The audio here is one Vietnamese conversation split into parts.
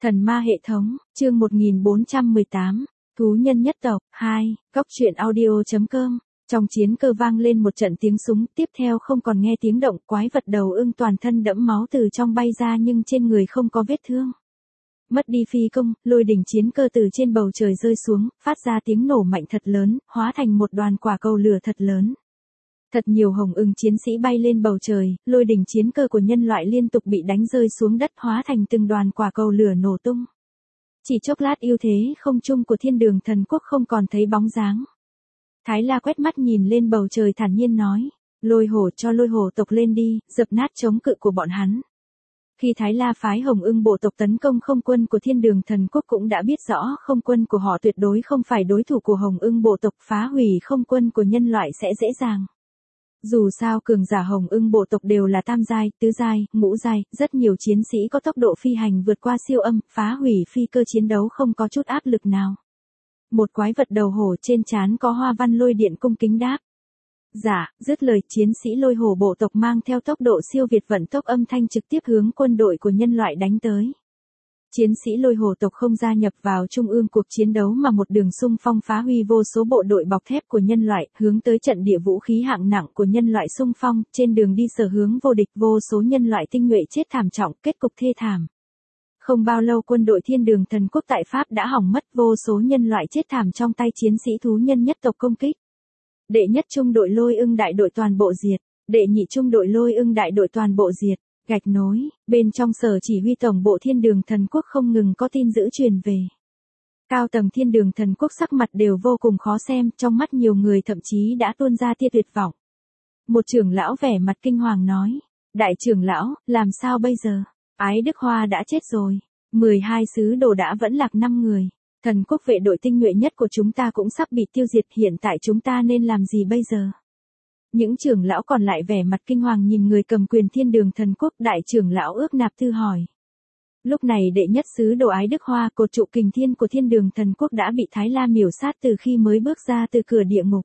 Thần ma hệ thống, chương 1418, Thú nhân nhất tộc, 2, Góc truyện audio.com. Trong chiến cơ vang lên một trận tiếng súng, tiếp theo không còn nghe tiếng động, quái vật đầu ưng toàn thân đẫm máu từ trong bay ra nhưng trên người không có vết thương. Mất đi phi công, lôi đỉnh chiến cơ từ trên bầu trời rơi xuống, phát ra tiếng nổ mạnh thật lớn, hóa thành một đoàn quả cầu lửa thật lớn. Thật nhiều hồng ưng chiến sĩ bay lên bầu trời, lôi đỉnh chiến cơ của nhân loại liên tục bị đánh rơi xuống đất hóa thành từng đoàn quả cầu lửa nổ tung. Chỉ chốc lát ưu thế không trung của Thiên Đường Thần Quốc không còn thấy bóng dáng. Thái La quét mắt nhìn lên bầu trời thản nhiên nói, lôi hổ cho lôi hổ tộc lên đi, dập nát chống cự của bọn hắn. Khi Thái La phái hồng ưng bộ tộc tấn công không quân của Thiên Đường Thần Quốc cũng đã biết rõ không quân của họ tuyệt đối không phải đối thủ của hồng ưng bộ tộc, phá hủy không quân của nhân loại sẽ dễ dàng. Dù sao cường giả hồng ưng bộ tộc đều là tam giai, tứ giai, ngũ giai, rất nhiều chiến sĩ có tốc độ phi hành vượt qua siêu âm, phá hủy phi cơ chiến đấu không có chút áp lực nào. Một quái vật đầu hổ trên trán có hoa văn lôi điện cung kính đáp. Dạ, dứt lời chiến sĩ lôi hổ bộ tộc mang theo tốc độ siêu việt vận tốc âm thanh trực tiếp hướng quân đội của nhân loại đánh tới. Chiến sĩ lôi hổ tộc không gia nhập vào trung ương cuộc chiến đấu mà một đường xung phong phá huy vô số bộ đội bọc thép của nhân loại, hướng tới trận địa vũ khí hạng nặng của nhân loại xung phong, trên đường đi sở hướng vô địch vô số nhân loại tinh nhuệ chết thảm trọng, kết cục thê thảm. Không bao lâu quân đội Thiên Đường Thần Quốc tại Pháp đã hỏng mất, vô số nhân loại chết thảm trong tay chiến sĩ thú nhân nhất tộc công kích. Đệ nhất trung đội lôi ưng đại đội toàn bộ diệt, đệ nhị trung đội lôi ưng đại đội toàn bộ diệt. Gạch nối, bên trong sở chỉ huy tổng bộ Thiên Đường Thần Quốc không ngừng có tin dữ truyền về. Cao tầng Thiên Đường Thần Quốc sắc mặt đều vô cùng khó xem, trong mắt nhiều người thậm chí đã tuôn ra tia tuyệt vọng. Một trưởng lão vẻ mặt kinh hoàng nói, đại trưởng lão, làm sao bây giờ? Ái Đức Hoa đã chết rồi, 12 sứ đồ đã vẫn lạc 5 người, thần quốc vệ đội tinh nhuệ nhất của chúng ta cũng sắp bị tiêu diệt, hiện tại chúng ta nên làm gì bây giờ? Những trưởng lão còn lại vẻ mặt kinh hoàng nhìn người cầm quyền Thiên Đường Thần Quốc. Đại trưởng lão Ước Nạp Tư hỏi. Lúc này đệ nhất sứ đồ Ái Đức Hoa, cột trụ kình thiên của Thiên Đường Thần Quốc đã bị Thái La miểu sát từ khi mới bước ra từ cửa địa ngục.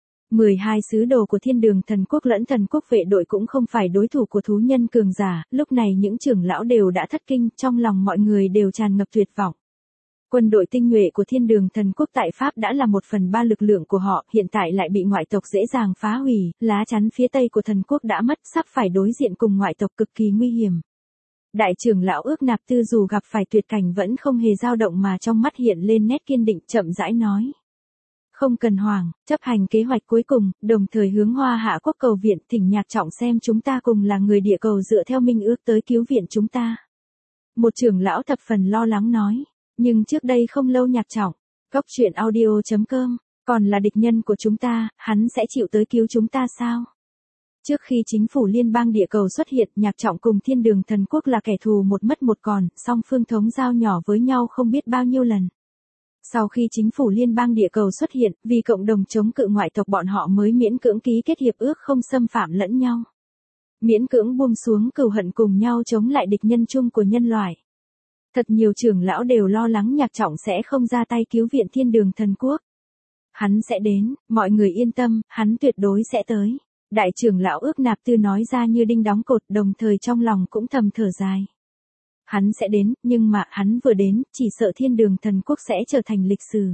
12 sứ đồ của Thiên Đường Thần Quốc lẫn thần quốc vệ đội cũng không phải đối thủ của thú nhân cường giả, lúc này những trưởng lão đều đã thất kinh, trong lòng mọi người đều tràn ngập tuyệt vọng. Quân đội tinh nhuệ của Thiên Đường Thần Quốc tại Pháp đã là 1/3 lực lượng của họ, hiện tại lại bị ngoại tộc dễ dàng phá hủy, lá chắn phía tây của thần quốc đã mất, sắp phải đối diện cùng ngoại tộc cực kỳ nguy hiểm. Đại trưởng lão Ước Nạp Tư dù gặp phải tuyệt cảnh vẫn không hề dao động mà trong mắt hiện lên nét kiên định, chậm rãi nói. Không cần hoảng, chấp hành kế hoạch cuối cùng, đồng thời hướng Hoa Hạ quốc cầu viện, thỉnh Nhạc Trọng xem chúng ta cùng là người địa cầu dựa theo minh ước tới cứu viện chúng ta. Một trưởng lão thập phần lo lắng nói. Nhưng trước đây không lâu Nhạc Trọng, Góc truyện audio.com, còn là địch nhân của chúng ta, hắn sẽ chịu tới cứu chúng ta sao? Trước khi chính phủ liên bang địa cầu xuất hiện, Nhạc Trọng cùng Thiên Đường Thần Quốc là kẻ thù một mất một còn, song phương thống giao nhỏ với nhau không biết bao nhiêu lần. Sau khi chính phủ liên bang địa cầu xuất hiện, vì cộng đồng chống cự ngoại tộc bọn họ mới miễn cưỡng ký kết hiệp ước không xâm phạm lẫn nhau. Miễn cưỡng buông xuống cừu hận cùng nhau chống lại địch nhân chung của nhân loại. Thật nhiều trưởng lão đều lo lắng Nhạc Trọng sẽ không ra tay cứu viện Thiên Đường Thần Quốc. Hắn sẽ đến, mọi người yên tâm, hắn tuyệt đối sẽ tới. Đại trưởng lão Ước Nạp Tư nói ra như đinh đóng cột, đồng thời trong lòng cũng thầm thở dài. Hắn sẽ đến, nhưng mà hắn vừa đến, chỉ sợ Thiên Đường Thần Quốc sẽ trở thành lịch sử.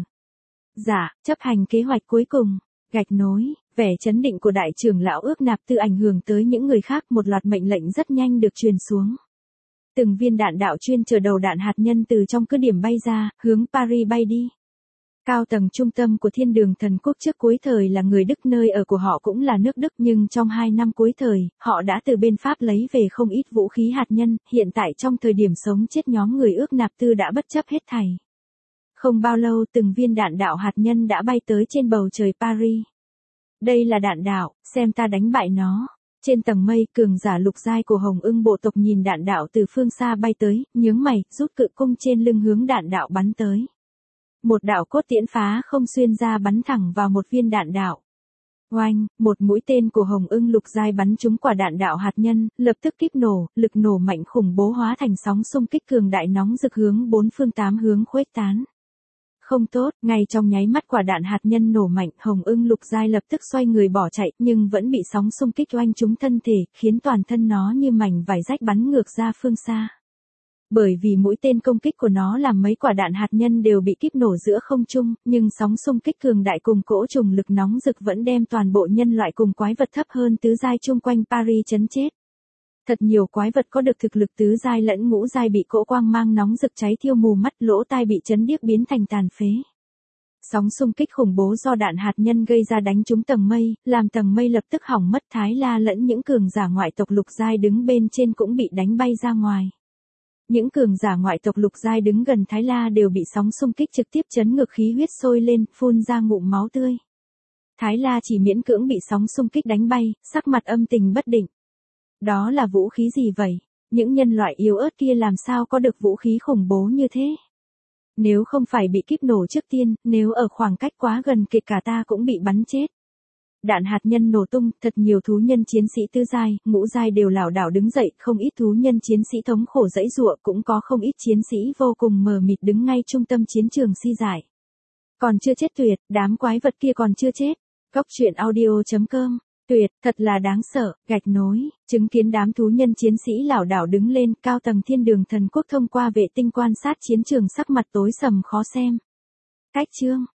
Dạ, chấp hành kế hoạch cuối cùng. Gạch nối, vẻ chấn định của đại trưởng lão Ước Nạp Tư ảnh hưởng tới những người khác, một loạt mệnh lệnh rất nhanh được truyền xuống. Từng viên đạn đạo chuyên chở đầu đạn hạt nhân từ trong cứ điểm bay ra, hướng Paris bay đi. Cao tầng trung tâm của Thiên Đường Thần Quốc trước cuối thời là người Đức, nơi ở của họ cũng là nước Đức, nhưng trong 2 năm cuối thời, họ đã từ bên Pháp lấy về không ít vũ khí hạt nhân, hiện tại trong thời điểm sống chết nhóm người Ước Nạp Tư đã bất chấp hết thảy. Không bao lâu từng viên đạn đạo hạt nhân đã bay tới trên bầu trời Paris. Đây là đạn đạo, xem ta đánh bại nó. Trên tầng mây, cường giả lục giai của hồng ưng bộ tộc nhìn đạn đạo từ phương xa bay tới, nhướng mày, rút cự cung trên lưng hướng đạn đạo bắn tới. Một đạo cốt tiễn phá không xuyên ra bắn thẳng vào một viên đạn đạo. Oanh, một mũi tên của hồng ưng lục giai bắn trúng quả đạn đạo hạt nhân, lập tức kíp nổ, lực nổ mạnh khủng bố hóa thành sóng xung kích cường đại nóng rực hướng 4 phương 8 hướng khuếch tán. Không tốt, ngay trong nháy mắt quả đạn hạt nhân nổ mạnh, hồng ưng lục giai lập tức xoay người bỏ chạy, nhưng vẫn bị sóng xung kích oanh trúng thân thể, khiến toàn thân nó như mảnh vải rách bắn ngược ra phương xa. Bởi vì mũi tên công kích của nó làm mấy quả đạn hạt nhân đều bị kíp nổ giữa không trung, nhưng sóng xung kích cường đại cùng cỗ trùng lực nóng rực vẫn đem toàn bộ nhân loại cùng quái vật thấp hơn tứ giai chung quanh Paris chấn chết. Thật nhiều quái vật có được thực lực tứ giai lẫn ngũ giai bị cỗ quang mang nóng rực cháy thiêu mù mắt, lỗ tai bị chấn điếc biến thành tàn phế. Sóng xung kích khủng bố do đạn hạt nhân gây ra đánh trúng tầng mây, làm tầng mây lập tức hỏng mất. Thái La lẫn những cường giả ngoại tộc lục giai đứng bên trên cũng bị đánh bay ra ngoài. Những cường giả ngoại tộc lục giai đứng gần Thái La đều bị sóng xung kích trực tiếp chấn ngược, khí huyết sôi lên, phun ra ngụm máu tươi. Thái La chỉ miễn cưỡng bị sóng xung kích đánh bay, sắc mặt âm tình bất định. Đó là vũ khí gì vậy? Những nhân loại yếu ớt kia làm sao có được vũ khí khủng bố như thế? Nếu không phải bị kíp nổ trước tiên, nếu ở khoảng cách quá gần kể cả ta cũng bị bắn chết. Đạn hạt nhân nổ tung, thật nhiều thú nhân chiến sĩ tứ giai, ngũ giai đều lảo đảo đứng dậy, không ít thú nhân chiến sĩ thống khổ giãy giụa, cũng có không ít chiến sĩ vô cùng mờ mịt đứng ngay trung tâm chiến trường si dại. Còn chưa chết tuyệt, đám quái vật kia còn chưa chết. Góc truyện audio.com. Tuyệt, thật là đáng sợ. Gạch nối, chứng kiến đám thú nhân chiến sĩ lảo đảo đứng lên, cao tầng Thiên Đường Thần Quốc thông qua vệ tinh quan sát chiến trường, sắc mặt tối sầm khó xem. Cách chương